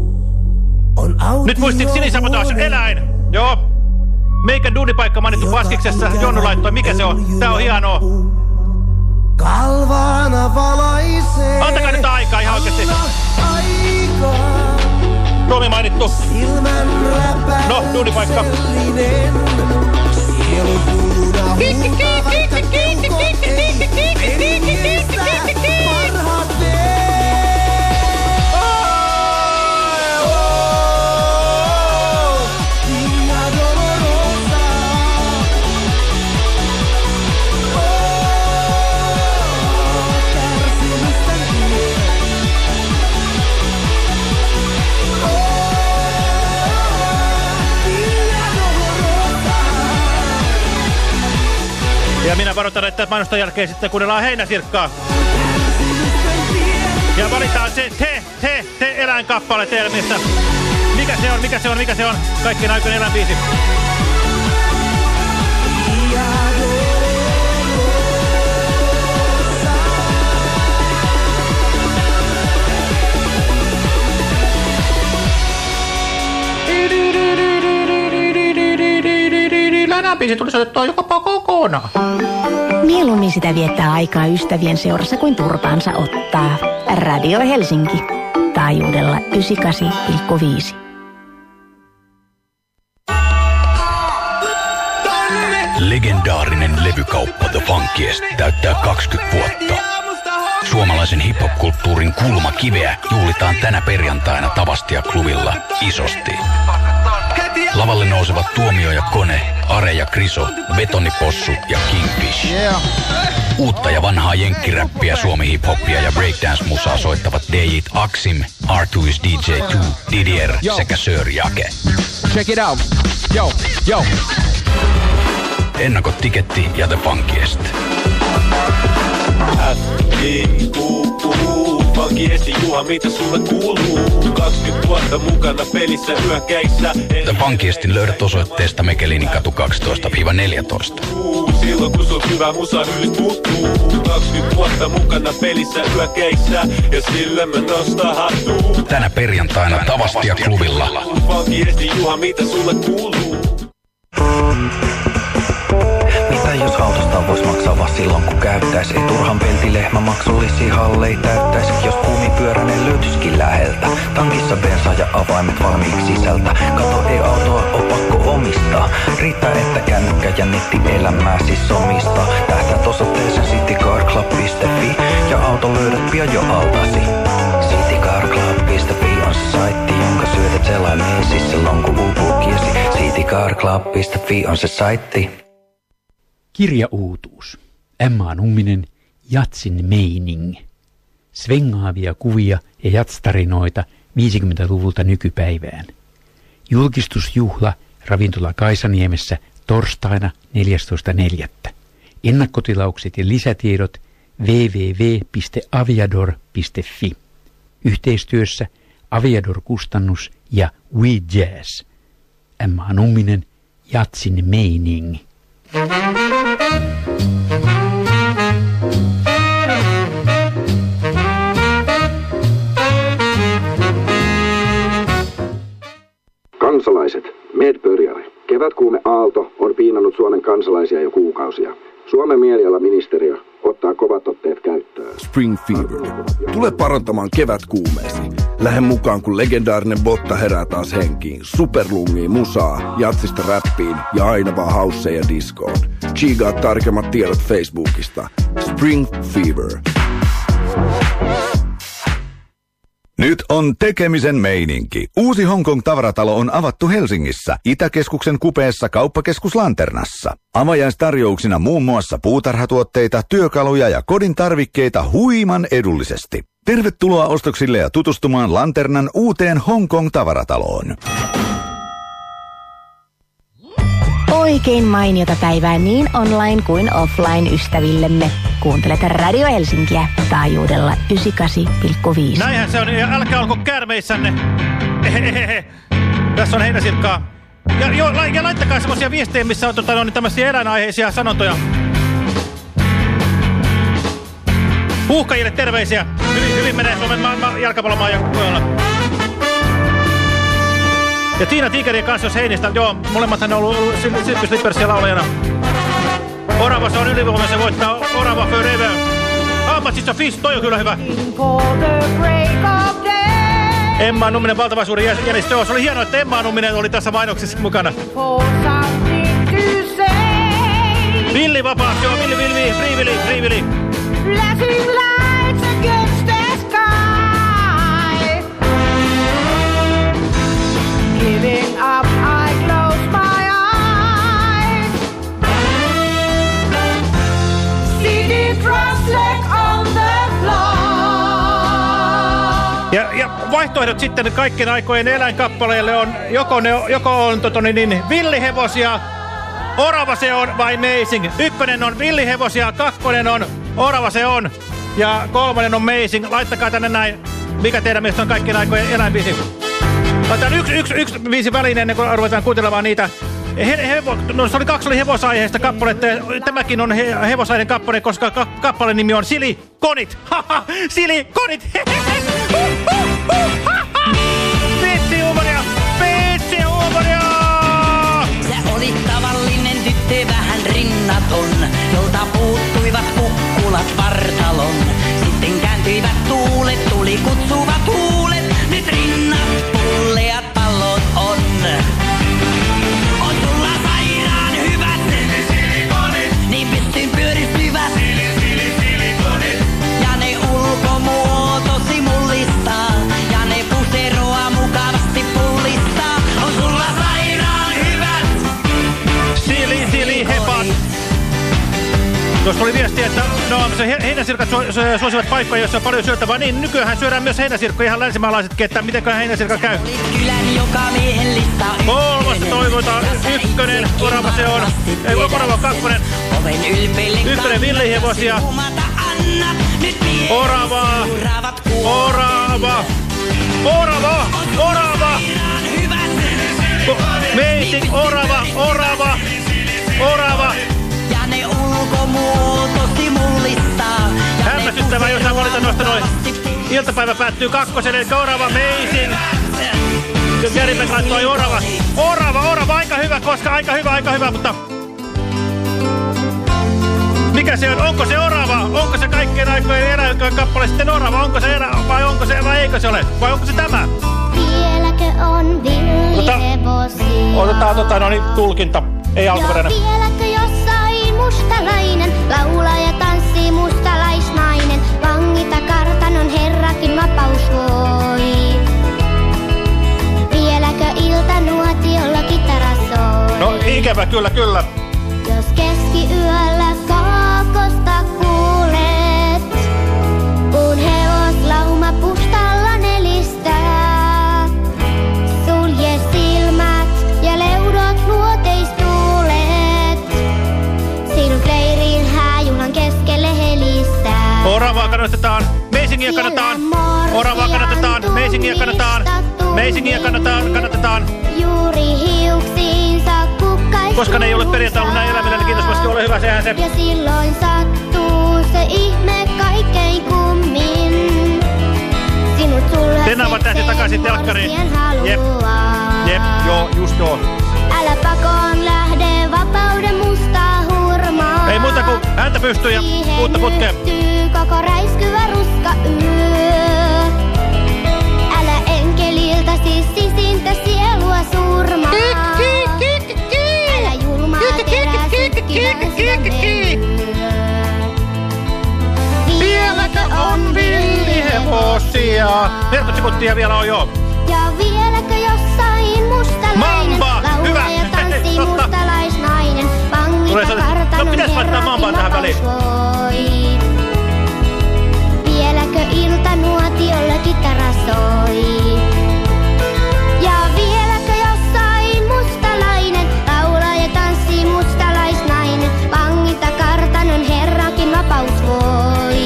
Nyt muistin sinisabotaas, eläin! Joo. Meikän duunipaikka mainittu Paskiksessa. Jonnu laittoi, mikä se on? Tää on hienoa. Kalvana valaisee. Antakaa nyt aikaa ihan oikeesti. Romi mainittu. No, duunipaikka. Kiikki, kiikki, kiikki, kiikki, kiikki, kiikki, kiikki, kiikki, kiikki. Ja minä varoitan, että mainostan jälkeen sitten kuunnellaan heinäsirkkaa. Ja valitaan se te, te, te eläinkappale teille, mistä. Mikä se on, mikä se on, mikä se on? Kaikkien aikojen eläinbiisi. Tänään biisi tuli soitettua jopa kokonaan. Mieluummin sitä viettää aikaa ystävien seurassa kuin turpaansa ottaa. Radio Helsinki. Taajuudella yhdeksänkymmentäkahdeksan pilkku viisi. Legendaarinen levykauppa The Funkiest täyttää kaksikymmentä vuotta. Suomalaisen hip-hop-kulttuurin kulmakiveä juhlitaan tänä perjantaina Tavastia-klubilla isosti. Lavalle nousevat Tuomio ja Kone, Are ja Kriso, Betonipossu ja Kingfish. Uutta ja vanhaa jenkkiräppiä, suomi hip-hoppia ja breakdance-musaa soittavat D J:t Axim, R two is D J two, Didier sekä Sir Jake. Check it out. Yo, yo. Ennakot tiketti ja The Funkiest. Funkiesti Juha, mitä sulle kuuluu? kaksikymmentä vuotta mukana pelissä yökäissä. The Funkiestin löydät osoitteesta Mekelininkatu kaksitoista neljätoista. Silloin kun sun hyvä musa nyt puuttuu. kaksikymmentä vuotta mukana pelissä yökäissä. Ja sillä mä nostaa hattuu. Tänä perjantaina Tavastia-klubilla. Funkiesti Juha, mitä sulle kuuluu? Mitä jos autosta vois maksaa vaan silloin kun käyttäis? Ei turhan peltilehmä maksullisia hallei täyttäis. Jos kumipyöränen löytyskin läheltä. Tankissa bensa ja avaimet valmiiksi sisältä. Kato, ei autoa oo pakko omistaa. Riittää että kännykkä ja nettielämää siis omistaa. Tähtäät osoitteeseen citycarclub piste fi. Ja auto löydät pian jo altasi. citycarclub piste fi on se saitti, jonka syötät selaimesi silloin kun uupuu kiesi. citycarclub piste fi on se saitti. Kirjauutuus. Emma Numminen, Jatsin meining. Svengaavia kuvia ja jatstarinoita viisikymmentäluvulta nykypäivään. Julkistusjuhla ravintola Kaisaniemessä torstaina neljästoista neljättä. Ennakkotilaukset ja lisätiedot double-u double-u double-u piste aviador piste fi. Yhteistyössä Aviador Kustannus ja We Jazz. Emma Numminen, Jatsin meining. Kansalaiset, medbörjare. Kevätkuume aalto on piinannut Suomen kansalaisia jo kuukausia. Suomen mielialaministeriö ottaa kovat otteet käyttöön. Spring Fever. Tule parantamaan kevätkuumeesi. Lähde mukaan, kun legendaarinen Botta herää taas henkiin. Superlungiin, musaa, jatsista räppiin ja aina vaan houseja ja diskoon. Chigaa tarkemmat tiedot Facebookista. Spring Fever. Nyt on tekemisen meininki. Uusi Hongkong tavaratalo on avattu Helsingissä, Itäkeskuksen kupeessa Kauppakeskus Lanternassa. Avajaistarjouksina muun muassa puutarhatuotteita, työkaluja ja kodin tarvikkeita huiman edullisesti. Tervetuloa ostoksille ja tutustumaan Lanternan uuteen Hongkong tavarataloon. Oikein mainiota päivää niin online kuin offline ystävillemme. Kuuntelet Radio Helsinkiä taajuudella yhdeksänkymmentäkahdeksan pilkku viisi. Näinhän se on, ja älkää olko käärmeissänne. Ehehehe. Tässä on heinäsirkkaa. Ja, jo, ja laittakaa semmosia viestejä, missä on tota, no, niin tämmöisiä eläinaiheisia sanontoja. Huuhkajille terveisiä. Hyvin, hyvin menee Suomen maailman jalkapallomaan ja pojalla. Ja Tiina Tigerien kanssa jos heinistä. Joo, molemmathan on ollut, ollut Circus Lippersia laulajana. Orava, se on ylivoimainen, se voittaa Orava forever. Ampatsissa Fish, toi on kyllä hyvä. Emma Numminen, valtavan suuri jänistö. Joo, se oli hienoa, että Emma Numminen oli tässä mainoksessa mukana. Villi vapaasti, joo, Villi, Villi, Free Villi, Free Villi. Flashing lights against the sky. Giving up, I close my eyes. See the drums leg on the floor. Ja, ja vaihtoehdot sitten kaikkien aikojen eläinkappaleille on, joko, ne, joko on totoni, niin villihevosia, Orava se on vai Amazing. Ykkönen on villihevosia, kakkonen on Orava se on ja kolmonen on Amazing. Laittakaa tänne näin, mikä teidän mielestä on kaikkien aikojen eläinbiisi. Laitetaan yksi, yksi, yksi biisi väliin ennen kuin ruvetaan kuuntelemaan niitä. He, hevo, no se oli kaksi oli hevosaiheista kappaletta ja tämäkin on he, hevosaiheinen kappale, koska ka, kappaleen nimi on Silikonit. Haha, Silikonit. Pitsi huumoria, pitsi huumoria. Sä olit tavallinen tyttö vähän rinnaton, jolta puuttuivat kukkulat vartalon. Sitten kääntyivät tuulet, tuli kutsuvat huulet, nyt rinnat pulleat pallot on. On sulla sairaan hyvät silikonit, niin pystyn pyöristyvät silikonit. Ja ne ulkomuotosi mullistaa, ja ne puseroa mukavasti pullistaa. On sulla sairaan hyvät Sili, sili, hepat. Tuossa oli viestiä, että no, se he, heinäsirkat su, su, suosivat paikkoja, joissa on paljon syötävää. Niin, nykyään syödään myös heinäsirkkoja ihan länsimaalaisetkin, että mitenkö heinäsirkka käy. Kolmasta toivotaan ykkönen, Orava se on. Ei, Orava on kakkonen. Ykkönen villihevosia. Oravaa. Orava. Orava. Orava. Amazing, Orava, Orava. Orava. Ja ne ulkomuotosi mullistaa. Hämmästyttävää, jos hän valita noista noin. Iltapäivä päättyy kakkosen, eli Orava, Amazing. Järipäin laittoi Orava. Orava, Orava, aika hyvä, koska aika hyvä, aika hyvä, mutta... Mikä se on? Onko se Orava? Onko se kaikkien aikojen eräkappale sitten Orava? Onko se erä vai onko se vai eikö se ole? Vai onko se tämä? Vieläkö on villihevosia? Otetaan tota, no niin, tulkinta. Ei alkuperäinen. Ja vieläkö jossain mustalainen laulaa ja tanssii mustalaisnainen? Vangita kartanon herrakin vapaus voi. Vieläkö iltanuotiolla kitara soi? No ikävä, kyllä, kyllä. Jos keskiyöllä kaakosta kuulet, kun hevoslauma pustalla nelistää, sulje silmät ja leudot luoteistuulet, sinut leiriin hääjuhlan keskelle helistää. Oravaa kannatetaan, Amazingia kannatetaan, Oravaa kannatetaan, Amazingia kannatetaan, Amazingia kannatetaan, kannatetaan. Juuri hiuksiinsa kukkaistuneet. Koska ne ei ole perjantai näin elämillä, niin kiitos Vaski, ole hyvä, sehän se. Ja silloin sattuu se ihme kaikkein kummin. Sinut sulhaset Tenava tähti takaisin telkkariin. Jep, jep, joo, just joo. Älä pakoon lähde vapauden mustaa hurmaa. Ei muuta kuin häntä pystyy ja uutta putkea. Koko räiskyvä ruska yö. Älä neljäkymmentä sekuntia vielä on joo. Ja vieläkö jossain mustalainen Mamba! laulaa Hyvä! ja tanssii Totta. mustalaisnainen. Vangita kartanon herrakin vapaus voi. Vieläkö iltanuotiolla kitara soi? Ja vieläkö jossain mustalainen laulaa ja tanssii mustalaisnainen. Vangita kartanon herrakin vapaus voi.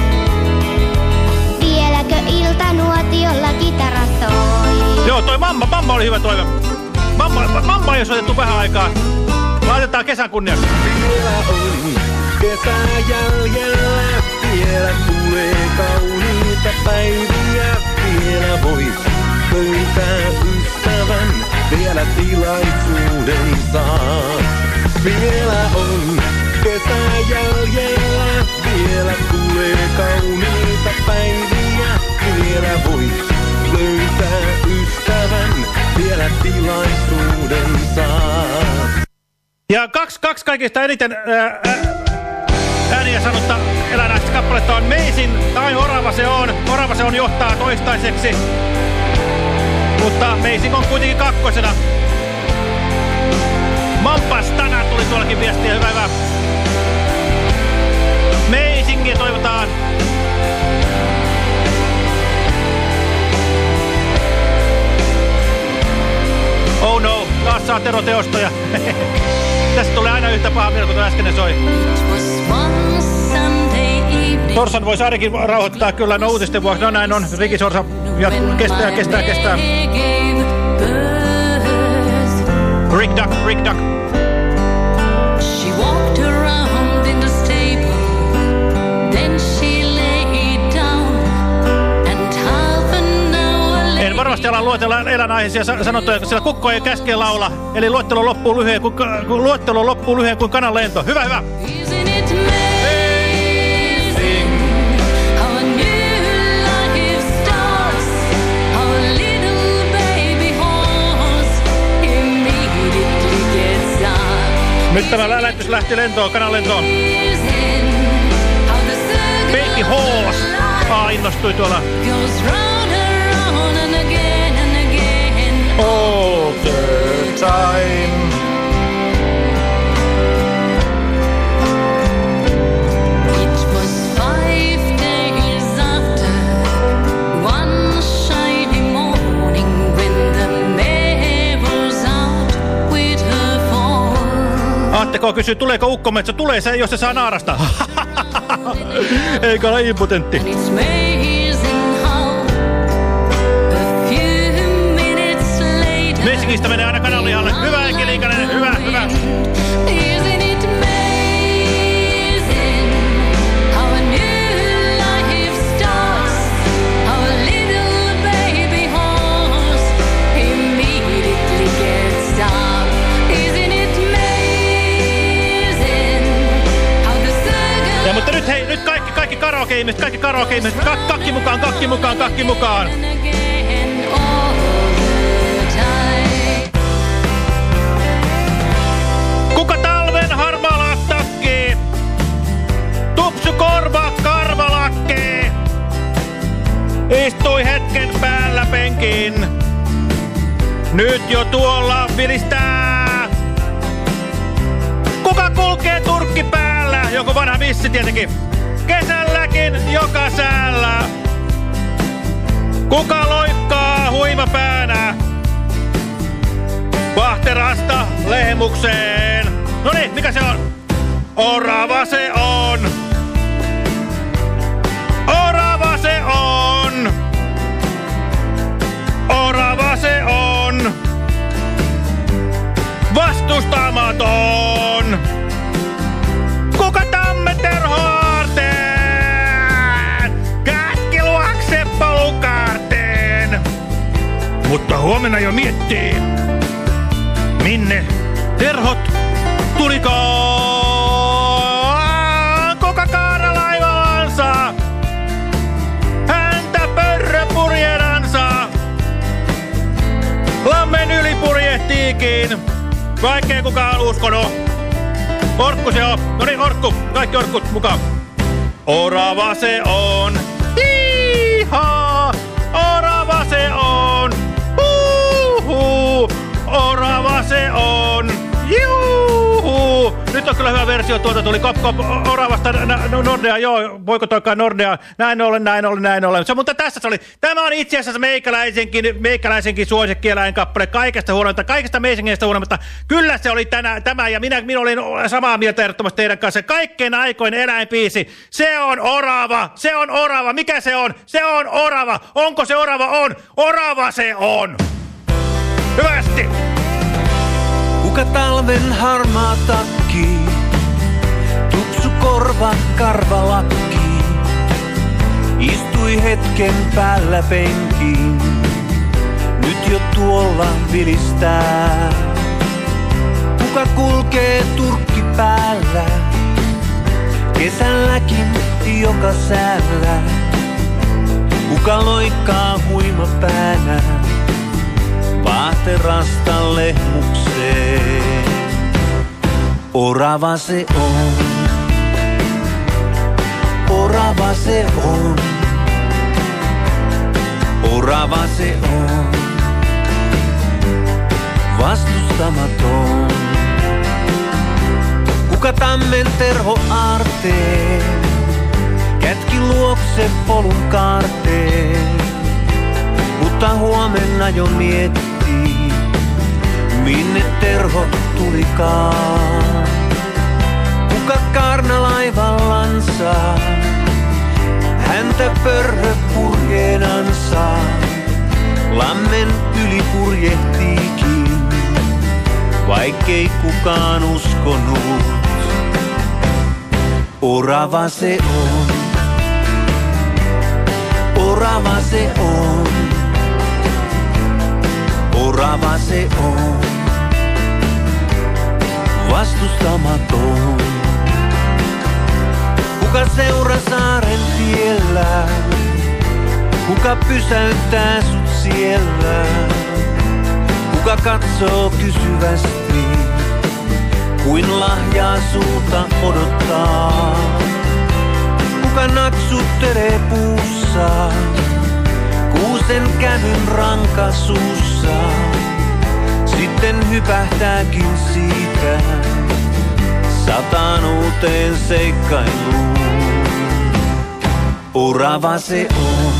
Vieläkö iltanuotiolla kitara soi? Joo, toi mamma, mamma oli hyvä toive. Mamma, mamma ei soitettu vähän aikaa. Laitetaan kesän kunniaksi. Vielä on kesä jäljellä, vielä tulee kauniita päiviä. Vielä vois löytää ystävän, vielä tilaisuuden saa. Vielä on kesä jäljellä, vielä tulee kauniita päiviä. Vielä vois löytää ystävän, vielä tilaisuuden saa. Ja kaksi, kaksi kaikista eniten ää, ää, ääniä sanottaa eläinäistä kappaletta on Meisin tai Orava se on. Orava se on johtaa toistaiseksi. Mutta Meisin on kuitenkin kakkosena. Mampastana tuli tuollakin viestiä. Hyvä, hyvä. Meisingiä toivotaan. Oh no, taas saa Tero teostoja. Tässä tulee aina yhtä paha mieltä, kun tuo äskeinen soi. Sorsan voisi ainakin rauhoittaa kyllä, no uutisten vuoksi. No näin on, Riki Sorsa ja kestää, kestää, kestää. Rick Duck, Rick Duck. En varmasti ala luetella eläinaiheisia sanottuja, kun siellä kukko ei käskee laula. Eli luettelo loppuu lyhyen kuin, luettelo loppuu lyhyen kuin kanan lento. Hyvä, hyvä. Nyt tämä lähetys lähti lentoon, kanan lentoon. Baby Horse. Aa, innostui tuolla. All the time. It was five days after one shiny morning when the mare was out with her fawn. Aatteko kysyy, tuleeko ukkometso? Tulee se, jos se saa naarasta. Eikä ole impotentti. Messingistä menee aina kananlihalle. Hyvä, Enki Liikanen. Hyvä, hyvä. Ja mutta nyt hei, nyt kaikki, kaikki karaoke-ihmiset, kaikki karaoke-ihmiset. Kak, kakki mukaan, kakki mukaan, kakki mukaan. Kuka talven harmalat takkii? Tupsu korva karvalakkee. Istui hetken päällä penkin. Nyt jo tuolla vilistää. Kuka kulkee turkki päällä? Joku vanha missi tietenkin. Kesälläkin joka säällä. Kuka loikkaa huima päänä? Vahterasta lehmukseen. Noniin, mikä se on? Orava se on. Orava se on. Orava se on. Vastustamaton. Kuka tammen terhoarteen? Kätki luokse polukaarteen. Mutta huomenna jo miettii. Minne terhot tulikaan? Kuka kaara laivalansa? Häntä pörrö purjedansa. Lammen yli purjehtiikin. Vaikkei kukaan uskonut. Orkku se on. Noniin, orkku. Kaikki orkkut mukaan. Orava se on. Hiihaa. orava se on. Huuhuu, orava se on. Juhu! Nyt on kyllä hyvä versio, tuolta tuli Kop Kop oravasta Nordea, joo, voiko toikaan Nordea, näin ollen, näin ollen, näin ollen. Se, mutta tässä se oli, tämä on itse asiassa meikäläisenkin, meikäläisenkin suosikkieläinkappale kaikesta huolimatta, kaikesta meisingeistä huolimatta. Kyllä se oli tänä, tämä ja minä, minä olin samaa mieltä ehdottomasti teidän kanssa. Kaikkein aikoin eläinpiisi, se on orava, se on orava, mikä se on? Se on orava, onko se orava? On, orava se on. Hyvästi! Kuka talven harmaa takki, tupsu korva karvalakki, istui hetken päällä penkiin, nyt jo tuolla vilistää. Kuka kulkee turkki päällä, kesälläkin joka säällä, kuka loikkaa huima päänä vaaterasta lehmukseen. Orava se on, orava se on, orava se on, vastustamaton. Kuka tammen terho aarteen, kätki luokse polun kaarteen, mutta huomenna jo miettii, minne terho tulikaan. Kuka kaarnalaivallansa, häntä pörhö purjeenansa, lammen yli purjehtiikin, vaikkei kukaan uskonut. Orava se on, orava se on, orava se on, vastustamaton. Kuka seuraa saaren tiellä, kuka pysäyttää sut siellä, kuka katsoo kysyvästi, kuin lahjaa sulta odottaa. Kuka naksuttelee puussa, kuusen kävyn rankasuussa, sitten hypähtääkin siitä sataan uuteen seikkailuun. Orava se on,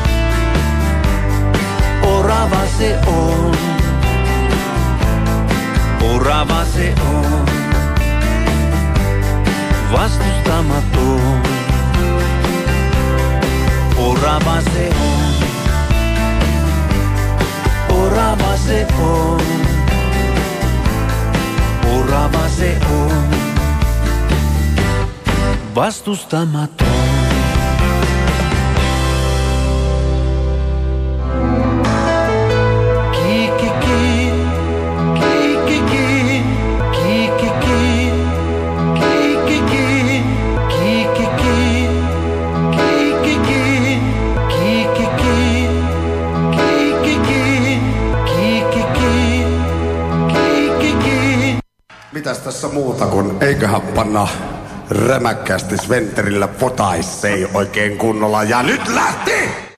orava se on, orava se on, vastustamaton. Orava se on, orava se on, orava se on, vastustamaton. Mitäs tässä muuta kun eiköhän panna rämäkkäästi Sventerillä potaissei oikein kunnolla. Ja nyt lähti!